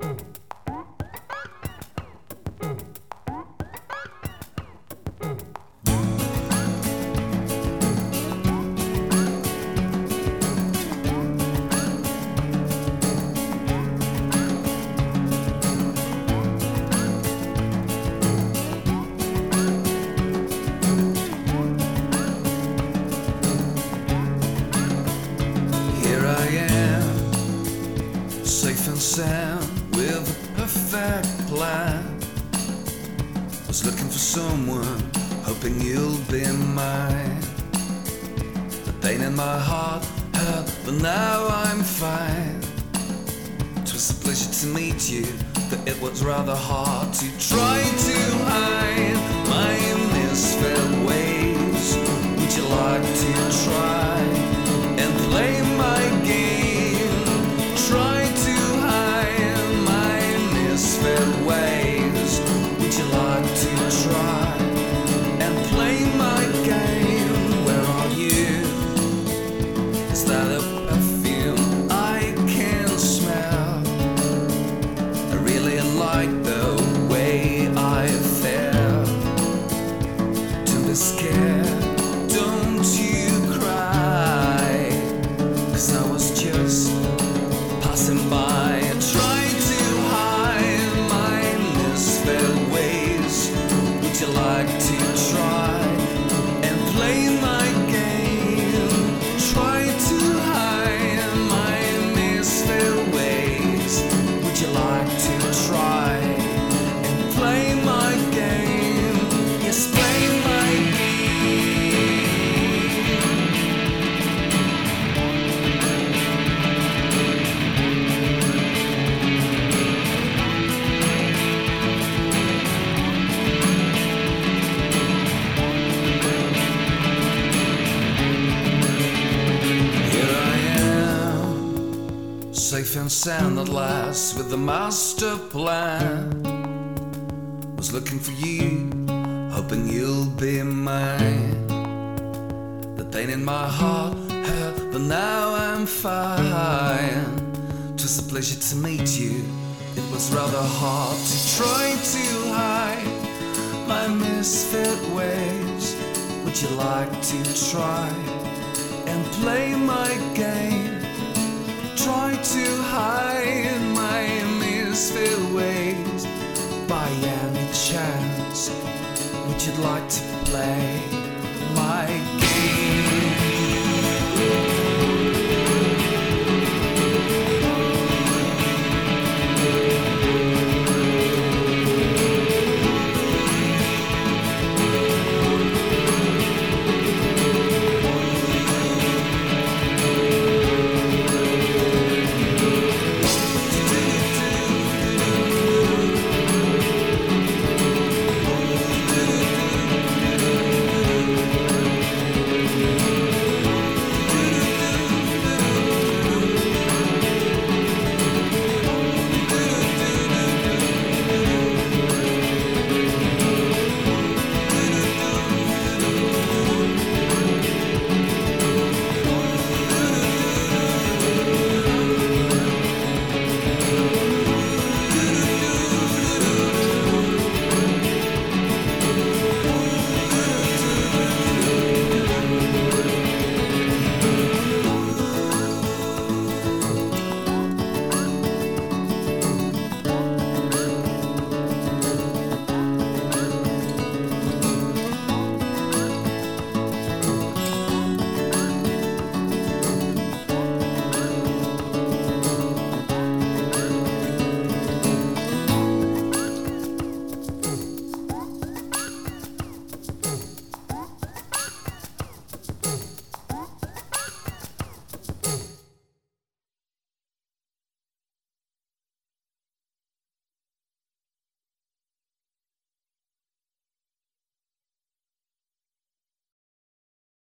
Safe and sound with a perfect plan. Was looking for someone, hoping you'll be mine. The pain in my heart hurt, but now I'm fine. 'Twas a pleasure to meet you, but it was rather hard to try to hide my misfit ways. Would you like to try and play my game? Try to hide my misfit ways. Would you like to try and play my game? Where are you? Is that a perfume I can smell? I really like the way I feel. Don't be scared, don't you cry, 'cause I was just passing by. I tried to hide my misfit ways. Would you like to try and play my game? Try to hide my misfit ways. Would you like to try and play my game? Yes, play my safe and sound at last with the master plan. Was looking for you, hoping you'll be mine. The pain in my heart hurt, but now I'm fine. 'Twas a pleasure to meet you, it was rather hard to try to hide my misfit ways. Would you like to try and play my game? Try to hide my misfit ways. By any chance, would you like to play my game?